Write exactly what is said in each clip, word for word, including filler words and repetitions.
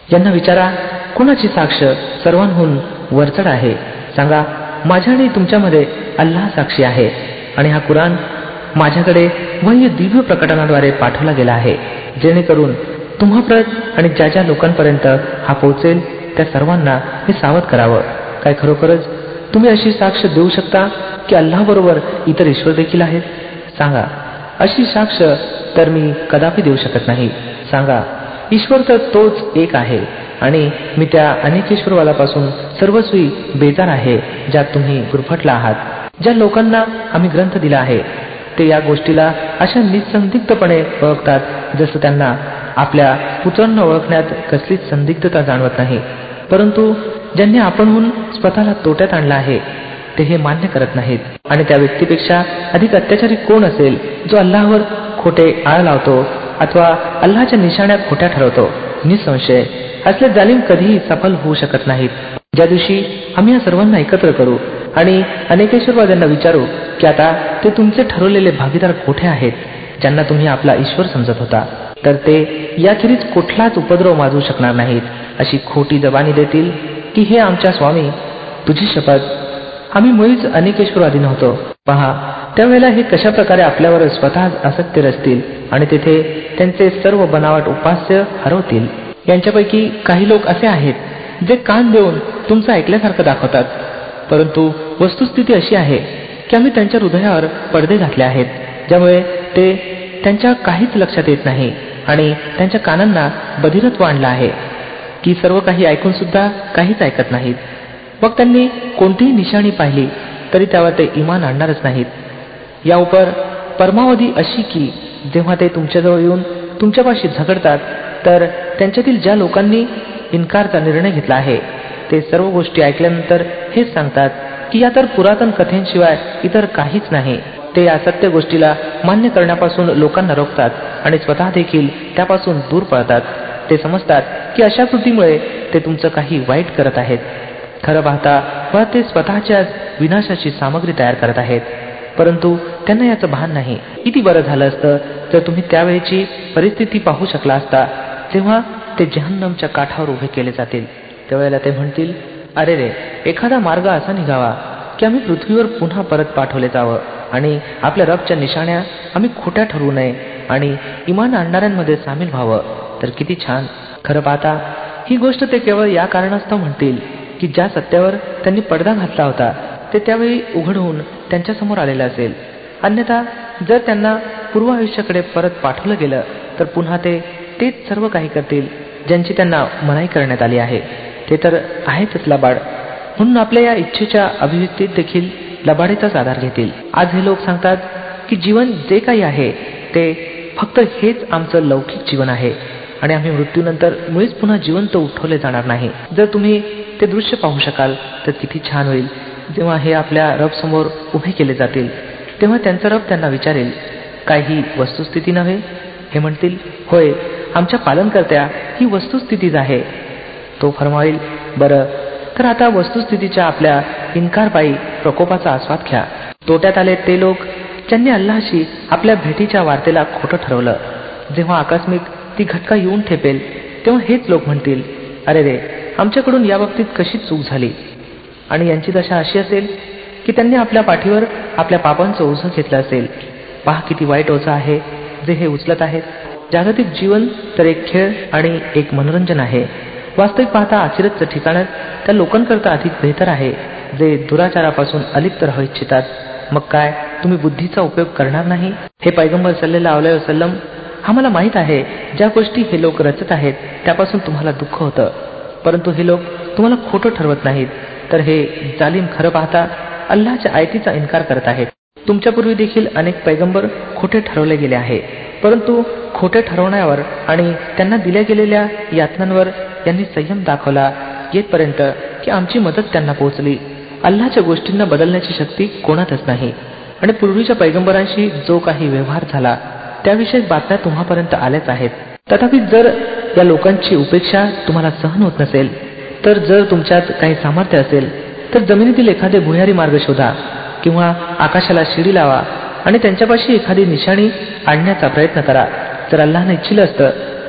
यांना विचारा, कोणाची साक्ष सर्वांहून वरचढ आहे? सांगा, माझ्या आणि तुमच्यामध्ये अल्लाह साक्षी आहे. आणि हा कुराण माझ्याकडे वह्य दिव्य प्रकटनाद्वारे पाठवला गेला आहे, जेणेकरून तुम्हाप्रत आणि ज्या ज्या लोकांपर्यंत हा पोहोचेल त्या सर्वांना हे सावध करावं. काय खरोखरच तुम्ही अशी साक्ष देऊ शकता की अल्लाह बरोबर इतर ईश्वर देखील आहेत? सांगा, अशी साक्ष तर मी कदापि देऊ शकत नाही. सांगा, ईश्वर तर तोच एक आहे आणि मी त्या अनेकेश्वरवादापासून सर्वस्वी बेजार आहे ज्यात तुम्ही गुरफटला आहात. ज्या लोकांना आम्ही ग्रंथ दिला आहे ते या गोष्टीला अशा निसंदिग्धपणे ओळखतात जसं त्यांना आपल्या पुत्रांना ओळखण्यात कसलीच संदिग्धता जाणवत नाही. परंतु ज्यांनी आपणहून स्वतःला तोट्यात आणला आहे ते हे मान्य करत नाहीत. आणि त्या व्यक्तीपेक्षा अधिक अत्याचारी कोण असेल जो अल्लाहवर खोटे आळ लावतो अथवा अल्लाहच्या निशाण्या खोट्या ठरवतो? निसंशय असले जालिम कधीही सफल होऊ शकत नाहीत. ज्या दिवशी आम्ही या सर्वांना एकत्र करू आणि अनेकेश्वरवाद्यांना विचारू की आता ते तुमचे ठरवलेले भागीदार कोठे आहेत ज्यांना तुम्ही आपला ईश्वर समजत होता, तर ते याखेरीज कुठलाच उपद्रव माजवू शकणार नाहीत. अशी खोटी जबानी देतील की हे आमच्या स्वामी, तुझी शपथ, आम्ही मुळीच अनेकेश्वरवादी नव्हतो. पहा, त्यावेळेला हे कशा प्रकारे आपल्यावर स्वतः असत्य रचतील आणि तेथे त्यांचे सर्व बनावट उपास्य हरवतील. यांच्यापैकी काही लोक असे आहेत जे कान देऊन तुमचं ऐकल्यासारखं दाखवतात, परंतु वस्तुस्थिती अशी आहे की आम्ही त्यांच्या हृदयावर पडदे घातले आहेत, ज्यामुळे ते त्यांच्या काहीच लक्षात येत नाही आणि त्यांच्या कानांना बधिरत्व आणलं आहे की सर्व काही ऐकून सुद्धा काहीच ऐकत नाहीत. मग त्यांनी कोणतीही निशाणी पाहिली तरी त्यावर ते इमान आणणारच नाहीत. या उपर परमावधी अशी की जेव्हा ते तुमच्याजवळ येऊन तुमच्यापाशी झगडतात तर त्यांच्यातील ज्या लोकांनी इन्कारचा निर्णय घेतला आहे ते सर्व गोष्टी ऐकल्यानंतर हेच सांगतात की या तर पुरातन कथेंशिवाय इतर काहीच नाही. ते या सत्य गोष्टीला मान्य करण्यापासून लोकांना रोखतात आणि स्वतः देखील त्यापासून दूर पळतात. ते समजतात की अशा कृतीमुळे ते तुमचं काही वाईट करत आहेत. खरं पाहता व ते स्वतःच्या विनाशाची सामग्री तयार करत आहेत, परंतु त्यांना याचं भान नाही. किती बरं झालं असतं जर तुम्ही त्यावेळेची परिस्थिती पाहू शकला असता जेव्हा ते जहन्नमच्या काठावर उभे केले जातील. त्यावेळेला ते म्हणतील, अरे रे, एखादा मार्ग असा निघावा की आम्ही पृथ्वीवर पुन्हा परत पाठवले जावं आणि आपल्या रबच्या निशाण्या आम्ही खोट्या ठरवू नये आणि इमान आणणाऱ्यांमध्ये सामील व्हावं, तर किती छान. खरं पाहता ही गोष्ट ते केवळ या कारणास्तव म्हणतील की ज्या सत्यावर त्यांनी पडदा घातला होता ते त्यावेळी उघड होऊन त्यांच्यासमोर आलेलं असेल. अन्यथा जर त्यांना पूर्व आयुष्याकडे परत पाठवलं गेलं तर पुन्हा ते तेच सर्व काही करतील ज्यांची त्यांना मनाई करण्यात आली आहे. ते तर आहेतच लबाड, म्हणून आपल्या या इच्छेच्या अभिव्यक्तीत देखील लबाडीचाच आधार घेतील. आज हे लोक सांगतात की जीवन जे काही आहे ते फक्त हेच आमचं लौकिक जीवन आहे आणि आम्ही मृत्यूनंतर मुळीच पुन्हा जिवंत उठवले जाणार नाही. जर तुम्ही ते दृश्य पाहू शकाल तर किती छान होईल. जेव्हा हे आपल्या रब समोर उभे केले जातील तेव्हा त्यांचा रब त्यांना विचारेल, काय ही वस्तुस्थिती नव्हे? हे म्हणतील, होय, आमच्या पालनकर्त्या ही वस्तुस्थितीच आहे. तो फरमावेल, बरं, तर आता वस्तुस्थितीच्या आपल्या इन्कारपायी प्रकोपाचा आस्वाद घ्या. तोट्यात आले ते लोक ज्यांनी अल्लाहशी आपल्या भेटीच्या वार्तेला खोटं ठरवलं. जेव्हा आकस्मिक ती घटका येऊन ठेपेल तेव्हा हेच लोक म्हणतील, अरे रे, आमच्याकडून याबाबतीत कशी चूक झाली. आणि यांची दशा अशी असेल की त्यांनी आपल्या पाठीवर आपल्या पापांचं ओझं घेतलं असेल. पहा किती वाईट ओझं आहे जे हे उचलत आहेत. जागतिक जीवन तर एक खेळ आणि एक मनोरंजन आहे. वास्तविक पाहता आखिरतचं ठिकाणच त्या लोकांकरता अधिक बेहतर आहे जे दुराचारापासून अलिप्त राहू इच्छितात. मग काय तुम्ही बुद्धीचा उपयोग करणार नाही? हे पैगंबर सल्लल्लाहु अलैहि वसल्लम, आम्हाला माहीत आहे ज्या गोष्टी हे लोक रचत आहेत त्यापासून तुम्हाला दुःख होतं, परंतु हे लोक तुम्हाला खोटं ठरवत नाहीत. तर हे जालिम खरं पाहता अल्लाहच्या आयतीचा इन्कार करत आहेत. तुमच्यापूर्वी देखील अनेक पैगंबर खोटे ठरवले गेले आहे, परंतु खोटे ठरवण्यावर आणि त्यांना दिल्या गेलेल्या यातनांवर यांनी संयम दाखवला येतपर्यंत की आमची मदत त्यांना पोहोचली. अल्लाहच्या गोष्टींना बदलण्याची शक्ती कोणातच नाही. आणि पूर्वीच्या पैगंबरांशी जो काही व्यवहार झाला त्याविषयी बातम्या तुम्हापर्यंत आल्याच आहेत. तथापि जर या लोकांची उपेक्षा तुम्हाला सहन होत नसेल तर जर तुमच्यात काही सामर्थ्य असेल तर जमिनीतील एखादे भुयारी मार्ग शोधा किंवा आकाशाला शिडी लावा आणि त्यांच्यापाशी एखादी निशाणी आणण्याचा प्रयत्न करा. जर अल्लाहने इच्छिलं असतं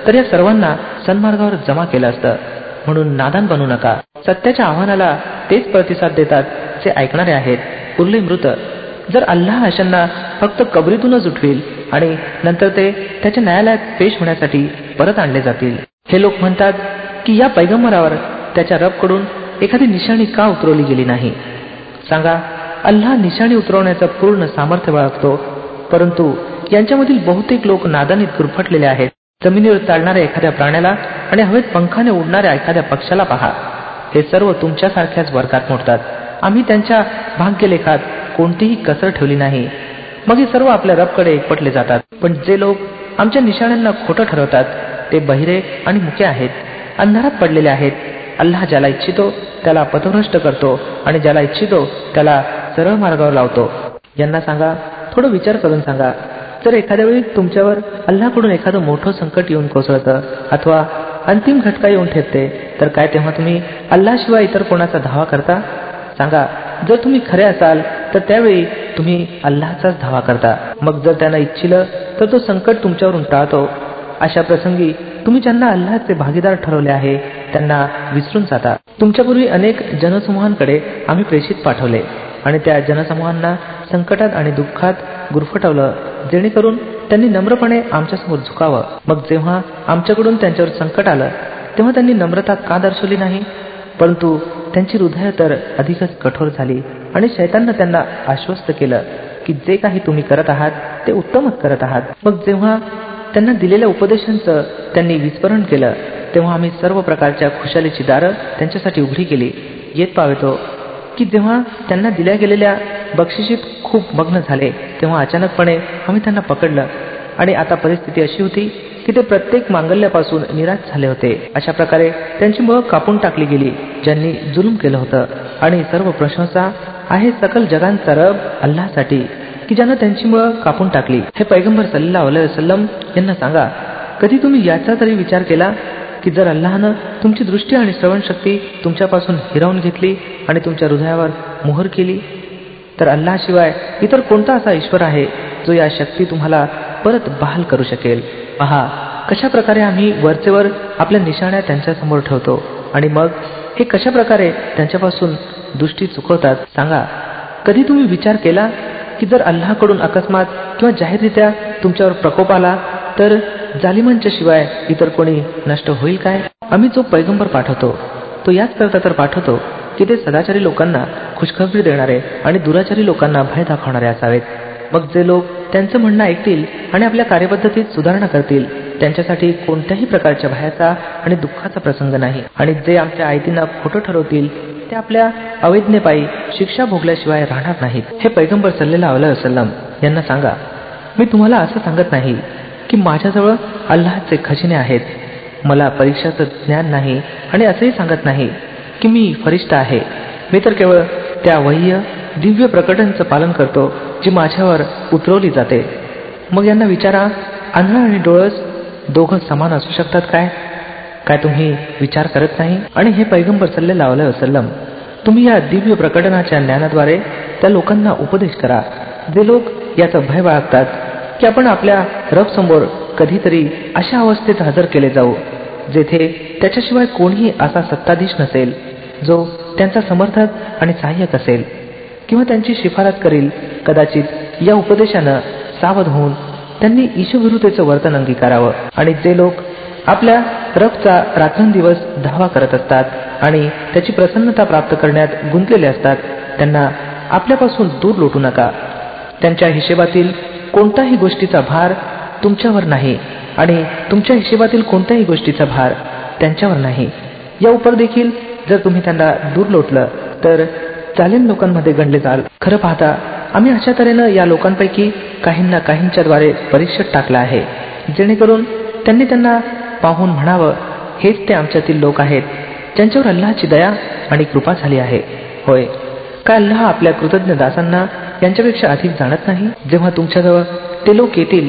तर या सर्वांना सन्मार्गावर जमा केलं असतं. म्हणून नादान बनू नका. सत्याच्या आव्हानाला तेच प्रतिसाद देतात जे ऐकणारे आहेत, उरले मृत. जर अल्लाह अशांना फक्त कबरीतूनच उठवेल आणि नंतर ते त्याच्या न्यायालयात पेश होण्यासाठी परत आणले जातील. हे लोक म्हणतात की या पैगंबरावर त्याच्या रबकडून एखादी निशाणी का उतरवली गेली नाही. सांगा, अल्लाह निशाणी उतरवण्याचं पूर्ण सामर्थ्य बाळगतो, परंतु यांच्यामधील बहुतेक लोक नादानीत गुरफटलेले आहेत. जमिनीवर चालणाऱ्या एखाद्या प्राण्याला आणि हवेत पंखाने उडणाऱ्या एखाद्या पक्षाला पहा. हे सर्व तुमच्यासारख्याच वर्गात मोडतात. आम्ही त्यांच्या भाग्यलेखात कोणतीही कसर ठेवली नाही. मग हे सर्व आपल्या रबकडे एकवटले जातात. पण जे लोक आमच्या निशाण्यांना खोटं ठरवतात ते बहिरे आणि मुके आहेत, अंधारात पडलेले आहेत. अल्लाह ज्याला इच्छितो त्याला पथभ्रष्ट करतो आणि ज्याला इच्छितो त्याला सरळ मार्गावर लावतो. यांना सांगा, थोडं विचार करून सांगा, जर एखाद्या वेळी तुमच्यावर अल्लाहकडून एखादं मोठं संकट येऊन कोसळतं अथवा अंतिम घटका येऊन ठेपते, तर काय तेव्हा तुम्ही अल्लाहशिवाय इतर कोणाचा धावा करता? सांगा, जर तुम्ही खरे असाल तर त्यावेळी तुम्ही अल्लाहचाच धावा करता. मग जर त्यानं इच्छिलं तर तो संकट तुमच्यावरून टाळतो. अशा प्रसंगी तुम्ही ज्यांना अल्लाहचे भागीदार ठरवले आहे त्यांना विसरून जाता. तुमच्यापूर्वी अनेक जनसमूहांकडे आम्ही प्रेषित पाठवले आणि त्या जनसमूहांना संकटात आणि दुःखात गुरफटवलं, जेणेकरून त्यांनी नम्रपणे आमच्यासमोर झुकावं. मग जेव्हा आमच्याकडून त्यांच्यावर संकट आलं तेव्हा त्यांनी नम्रता का दर्शवली नाही, परंतु त्यांची हृदय तर अधिकच कठोर झाली आणि शैताननं त्यांना आश्वस्त केलं की जे काही तुम्ही करत आहात ते उत्तमच करत आहात. मग जेव्हा त्यांना दिलेल्या उपदेशांचं त्यांनी विस्मरण केलं तेव्हा आम्ही सर्व प्रकारच्या खुशालीची दारं त्यांच्यासाठी उघडी केली. येत पावेतो की जेव्हा त्यांना दिल्या गेलेल्या बक्षिशीत खूप मग्न झाले तेव्हा अचानकपणे आम्ही त्यांना पकडलं आणि आता परिस्थिती अशी होती की ते प्रत्येक मांगल्यापासून निराश झाले होते. अशा प्रकारे त्यांची मुळं कापून टाकली गेली ज्यांनी जुलूम केलं होतं. आणि सर्व प्रशंसा आहे सकल जगांचा रब अल्लाहसाठी की ज्यानं त्यांची मुळं कापून टाकली. हे पैगंबर सल्लल्लाहु अलैहि वसल्लम यांना सांगा, कधी तुम्ही याचा तरी विचार केला की जर अल्लाहनं तुमची दृष्टी आणि श्रवणशक्ती तुमच्यापासून हिरावून घेतली आणि तुमच्या हृदयावर मोहर केली, तर अल्लाहशिवाय इतर कोणता असा ईश्वर आहे जो या शक्ती तुम्हाला परत बहाल करू शकेल. पहा कशा प्रकारे आम्ही वरचेवर आपल्या निशाण्या त्यांच्यासमोर ठेवतो आणि मग हे कशा प्रकारे त्यांच्यापासून दृष्टी चुकवतात. सांगा, कधी तुम्ही विचार केला की जर अल्लाहकडून अकस्मात किंवा जाहीररित्या तुमच्यावर प्रकोप आला तर जालिमांच्या शिवाय इतर कोणी नष्ट होईल काय? आम्ही जो पैगंबर पाठवतो तो याच करता तर पाठवतो की ते सदाचारी लोकांना खुशखबरी देणारे आणि दुराचारी लोकांना भय दाखवणारे असावेत. मग जे लोक त्यांचं म्हणणं ऐकतील आणि आपल्या कार्यपद्धतीत सुधारणा करतील त्यांच्यासाठी कोणत्याही प्रकारच्या भयाचा आणि दुःखाचा प्रसंग नाही. आणि जे आमच्या आयतींना खोटं ठरवतील ते आपल्या अवैज्ञेपायी शिक्षा भोगल्याशिवाय राहणार नाहीत. हे पैगंबर सल्लल्लाहु अलैहि वसल्लम यांना सांगा, मी तुम्हाला असं सांगत नाही की माझ्याजवळ अल्लाहचे खजिने आहेत, मला परीक्षाचं ज्ञान नाही आणि असंही सांगत नाही की मी फरिश्ता आहे. मी तर केवळ त्या वह्य दिव्य प्रकटनाचं पालन करतो जी माझ्यावर उतरवली जाते. मग यांना विचारा, आंधळा आणि डोळस दोघं समान असू शकतात काय? काय तुम्ही विचार करत नाही? आणि हे पैगंबर सल्लल्लाहु अलैहि वसल्लम, तुम्ही या दिव्य प्रकटनाच्या ज्ञानाद्वारे त्या लोकांना उपदेश करा जे लोक याचं भय बाळगतात की आपण आपल्या रब समोर कधीतरी अशा अवस्थेत हजर केले जाऊ जेथे त्याच्याशिवाय कोणीही असा सत्ताधीश नसेल जो त्यांचा समर्थक आणि सहाय्यक असेल किंवा त्यांची शिफारस करील. कदाचित या उपदेशानं सावध होऊन त्यांनी ईशविरुद्धतेचं वर्तन अंगीकारावं. आणि जे लोक आपल्या रबचा रात्रंदिवस धावा करत असतात आणि त्याची प्रसन्नता प्राप्त करण्यात गुंतलेले असतात त्यांना आपल्यापासून दूर लोटू नका. त्यांच्या हिशेबातील कोणत्याही गोष्टीचा भार तुमच्यावर नाही आणि तुमच्या हिशेबातील कोणत्याही गोष्टीचा भार त्यांच्यावर नाही. या उपर देखील जर तुम्ही त्यांना दूर लोटलं तर जालिम लोकांमध्ये गणले जाल. खरं पाहता आम्ही अशा तऱ्हेनं या लोकांपैकी काहींना काहींच्याद्वारे परीक्षेत टाकलं आहे जेणेकरून त्यांनी त्यांना पाहून म्हणावं, हेच ते आमच्यातील लोक आहेत ज्यांच्यावर अल्लाहची दया आणि कृपा झाली आहे. होय, काय अल्लाह आपल्या कृतज्ञ दासांना यांच्यापेक्षा अधिक जाणत नाही? जेव्हा तुमच्याजवळ ते लोक येतील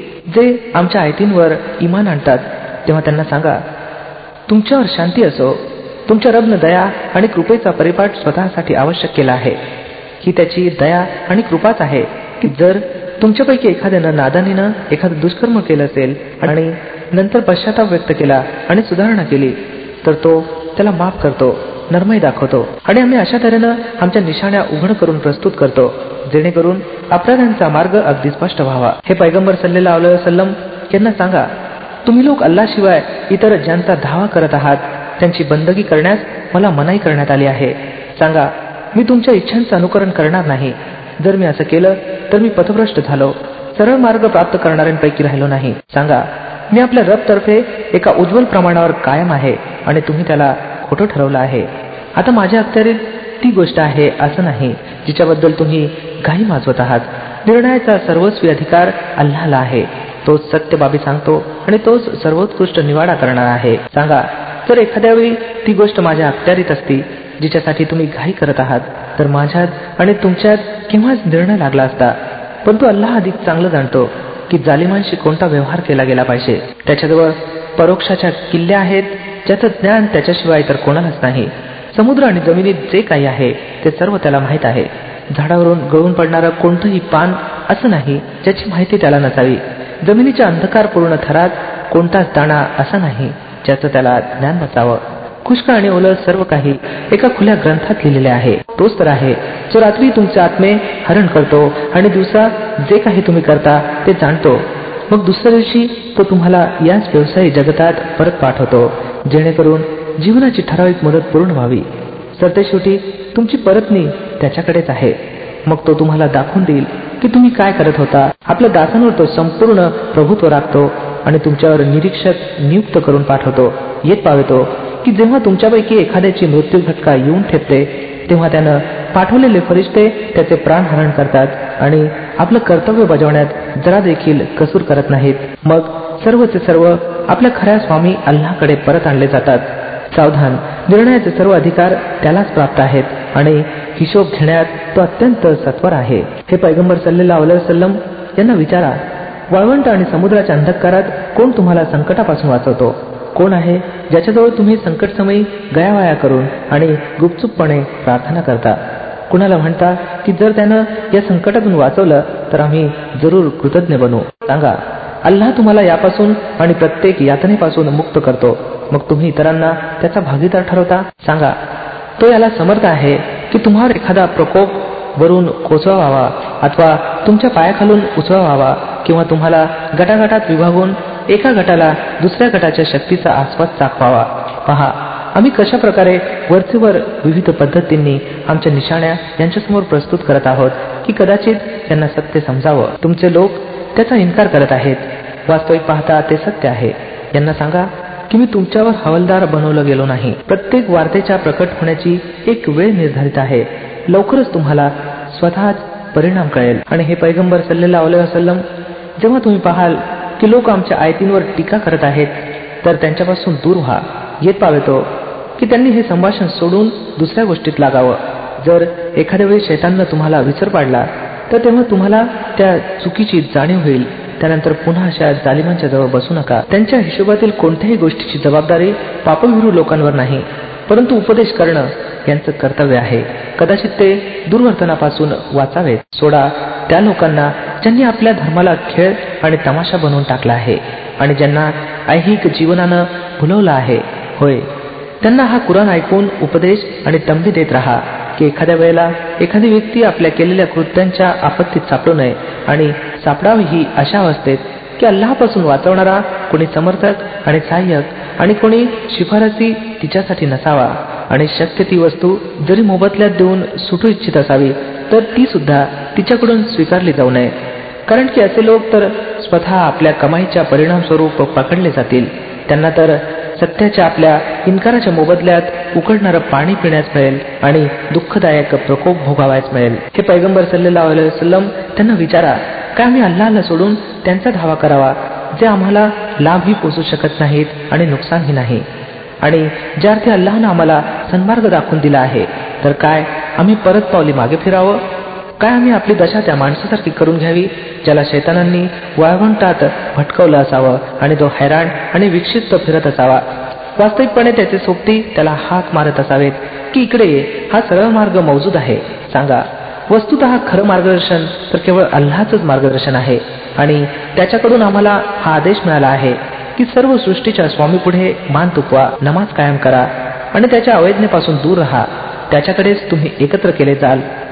जे आमच्या आयतींवर इमान आणतात तेव्हा त्यांना सांगा, तुमच्यावर शांती असो. तुमच्या रबनं दया आणि कृपेचा परिपाठ स्वतःसाठी आवश्यक केला आहे. ही त्याची दया आणि कृपाच आहे की जर तुमच्यापैकी एखाद्यानं नादानीनं एखादं दुष्कर्म केलं असेल आणि नंतर पश्चाताप व्यक्त केला आणि सुधारणा केली तर तो त्याला माफ करतो, नरमाई दाखवतो आणि आम्ही अशा तऱ्हेनं आमच्या निशाण्या उघड करून प्रस्तुत करतो जेणेकरून अपराध्यांचा मार्ग अगदी स्पष्ट व्हावा. हे पैगंबर सल्लल्लाहु अलैहि वसल्लम यांना सांगा, तुम्ही लोक अल्लाशिवाय इतर ज्यांचा धावा करत आहात त्यांची बंदगी करण्यास मला मनाई करण्यात आली आहे. सांगा, मी तुमच्या इच्छांचं अनुकरण करणार नाही. जर मी असं केलं तर मी पथभ्रष्ट झालो, सरळ मार्ग प्राप्त करणाऱ्यांपैकी राहिलो नाही. सांगा, मी आपल्या रब तर्फे एका उज्ज्वल प्रमाणावर कायम आहे आणि तुम्ही त्याला खोटं ठरवलं आहे. आता माझ्या अखत्यारीत ती गोष्ट आहे असं नाही जिच्याबद्दल तुम्ही घाई माजवत आहात. निर्णयाचा सर्वस्वी अधिकार अल्लाहला आहे. तोच सत्य बाबी सांगतो आणि तोच सर्वोत्कृष्ट निवाडा करणार आहे. सांगा, जर एखाद्या वेळी ती गोष्ट माझ्या अखत्यारीत असती जिच्यासाठी तुम्ही घाई करत आहात तर माझ्यात आणि तुमच्यात केव्हाच निर्णय लागला असता. परंतु अल्लाह अधिक चांगलं जाणतो की जालिमांशी कोणता व्यवहार केला गेला पाहिजे. त्याच्याजवळ परोक्षाच्या किल्ल्या आहेत ज्याचं ज्ञान त्याच्याशिवाय तर कोणालाच नाही. समुद्र आणि जमिनीत जे काही आहे ते सर्व त्याला माहीत आहे. झाडावरून गळून पडणारं कोणतंही पान असं नाही ज्याची माहिती त्याला नसावी. जमिनीच्या अंधकारपूर्ण थरात कोणताच दाणा असा नाही ज्याचं त्याला ज्ञान नसावं. खुष्क आणि ओलं सर्व काही एका खुल्या ग्रंथात लिहिलेले आहे. तोच तर आहे जो रात्री तुमचे आत्मे हरण करतो आणि दिवसा जे काही तुम्ही करता ते जाणतो. मग दुसऱ्या दिवशी तो तुम्हाला याच व्यवसायी जगतात परत पाठवतो जेणेकरून जीवनाची ठराविक मुदत पूर्ण व्हावी. सरतेशेवटी तुमची परतणी त्याच्याकडेच आहे. मग तो तुम्हाला दाखवून देईल की तुम्ही काय करत होता. आपल्या दासांवर तो संपूर्ण प्रभुत्व राखतो आणि तुमच्यावर निरीक्षक नियुक्त करून पाठवतो. येत पावतो की जेव्हा तुमच्यापैकी एखाद्याची मृत्यू घटका येऊन ठेपते तेव्हा त्यानं पाठवलेले फरिश्ते त्याचे प्राणहरण करतात आणि आपलं कर्तव्य बजावण्यात जरा देखील कसूर करत नाहीत. मग सर्वचे सर्व आपल्या खऱ्या स्वामी अल्लाहकडे परत आणले जातात. सावधान, निर्णयाचे सर्व अधिकार त्यालाच प्राप्त आहेत आणि हिशोब घेण्यात तो अत्यंत सत्वर आहे. हे पैगंबर सल्लल्लाहु अलैहि वसल्लम यांना विचारा, वाळवंट आणि समुद्राच्या अंधकारात कोण तुम्हाला संकटापासून वाचवतो? कोण आहे ज्याच्याजवळ तुम्ही संकटसमयी गयावया करून आणि गुपचूपपणे प्रार्थना करता? कुणाला म्हणता की जर त्यानं या संकटातून वाचवलं तर आम्ही जरूर कृतज्ञ बनू. सांगा, अल्लाह तुम्हाला यापासून आणि प्रत्येक यातनेपासून मुक्त करतो. मग तुम्ही इतरांना त्याचा भागीदार ठरवता. सांगा, तो याला समर्थ आहे की तुम्हावर एखादा प्रकोप वरून कोसळवावा अथवा तुमच्या पायाखालून उचळवावा किंवा तुम्हाला गटागटात विभागून एका गटाला दुसऱ्या गटाच्या शक्तीचा आस्वाद चाखवावा. पहा, आम्ही कशा प्रकारे वरचेवर विविध पद्धतींनी आमच्या निशाण्या यांच्यासमोर प्रस्तुत करत आहोत की कदाचित त्यांना सत्य समजावं. तुमचे लोक त्याचा इन्कार करत आहेत. वास्तविक पाहता ते सत्य आहे. यांना सांगा की मी तुमच्यावर हवालदार बनवलं गेलो नाही. प्रत्येक वार्तेच्या प्रकट होण्याची एक वेळ निर्धारित आहे. लवकरच तुम्हाला स्वतःच परिणाम कळेल. आणि हे पैगंबर सल्लल्लाहु अलैहि वसल्लम, जेव्हा तुम्ही पाहाल की लोक आमच्या आयतींवर टीका करत आहेत तर त्यांच्यापासून दूर व्हा. येत पावेतो की त्यांनी हे संभाषण सोडून दुसऱ्या गोष्टीत लागावं. जर एखाद्या वेळी शैताननं तुम्हाला विसर पाडला तर तेव्हा तुम्हाला त्या चुकीची जाणीव होईल. त्यानंतर पुन्हा अशा जालिमांच्या जवळ बसू नका. त्यांच्या हिशोबातील कोणत्याही गोष्टीची जबाबदारी पापविरू लोकांवर नाही, परंतु उपदेश करणं यांचं कर्तव्य आहे. कदाचित ते दुर्वर्तनापासून वाचावेत. सोडा त्या लोकांना ज्यांनी आपल्या धर्माला खेळ आणि तमाशा बनवून टाकला आहे आणि ज्यांना ऐहिक जीवनानं भुलवलं आहे. होय, त्यांना हा कुराण ऐकून उपदेश आणि तंबी देत राहा की एखाद्या वेळेला एखादी व्यक्ती आपल्या केलेल्या कृत्यांच्या आपत्तीत सापडू नये आणि सापडावी ही अशा अवस्थेत की अल्लाहपासून वाचवणारा कोणी समर्थक आणि सहाय्यक आणि कोणी शिफारसी तिच्यासाठी नसावा. आणि शक्य ती वस्तू जरी मोबदल्यात देऊन सुटू इच्छित असावी तर ती सुद्धा तिच्याकडून स्वीकारली जाऊ नये. कारण की असे लोक तर स्वतः आपल्या कमाईच्या परिणामस्वरूप पकडले जातील. त्यांना तर सत्याच्या आपल्या इन्काराच्या मोबदल्यात उकडणारं पाणी पिण्यास मिळेल आणि दुःखदायक प्रकोप भोगावायच मिळेल. हे पैगंबर सल्लल्लाहु अलैहि वसल्लम, त्यांना विचारा, काय आम्ही अल्लाहला सोडून त्यांचा धावा करावा जे आम्हाला लाभही पोचू शकत नाहीत आणि नुकसानही नाही? आणि ज्या अर्थी अल्लाहनं आम्हाला सन्मार्ग दाखवून दिला आहे तर काय आम्ही परत पावली मागे फिरावं? काय आम्ही आपली दशा त्या माणसासारखी करून घ्यावी ज्याला शैतानांनी वाळवंटात भटकवलं असावं आणि तो हैराण आणि विक्षिप्त फिरत असावा? वास्तविकपणे त्याचे सोबती त्याला हाक मारत असावेत की इकडे ये, हा सरळ मार्ग मौजूद आहे. सांगा, वस्तुतः खरं मार्गदर्शन तर केवळ अल्लाहचंच मार्गदर्शन आहे आणि त्याच्याकडून आम्हाला हा आदेश मिळाला आहे की सर्व सृष्टीच्या स्वामी पुढे मान तुकवा, नमाज कायम करा आणि त्याच्या अवैज्ञेपासून दूर राहा. त्याच्याकडेच तुम्ही एकत्र केले जाल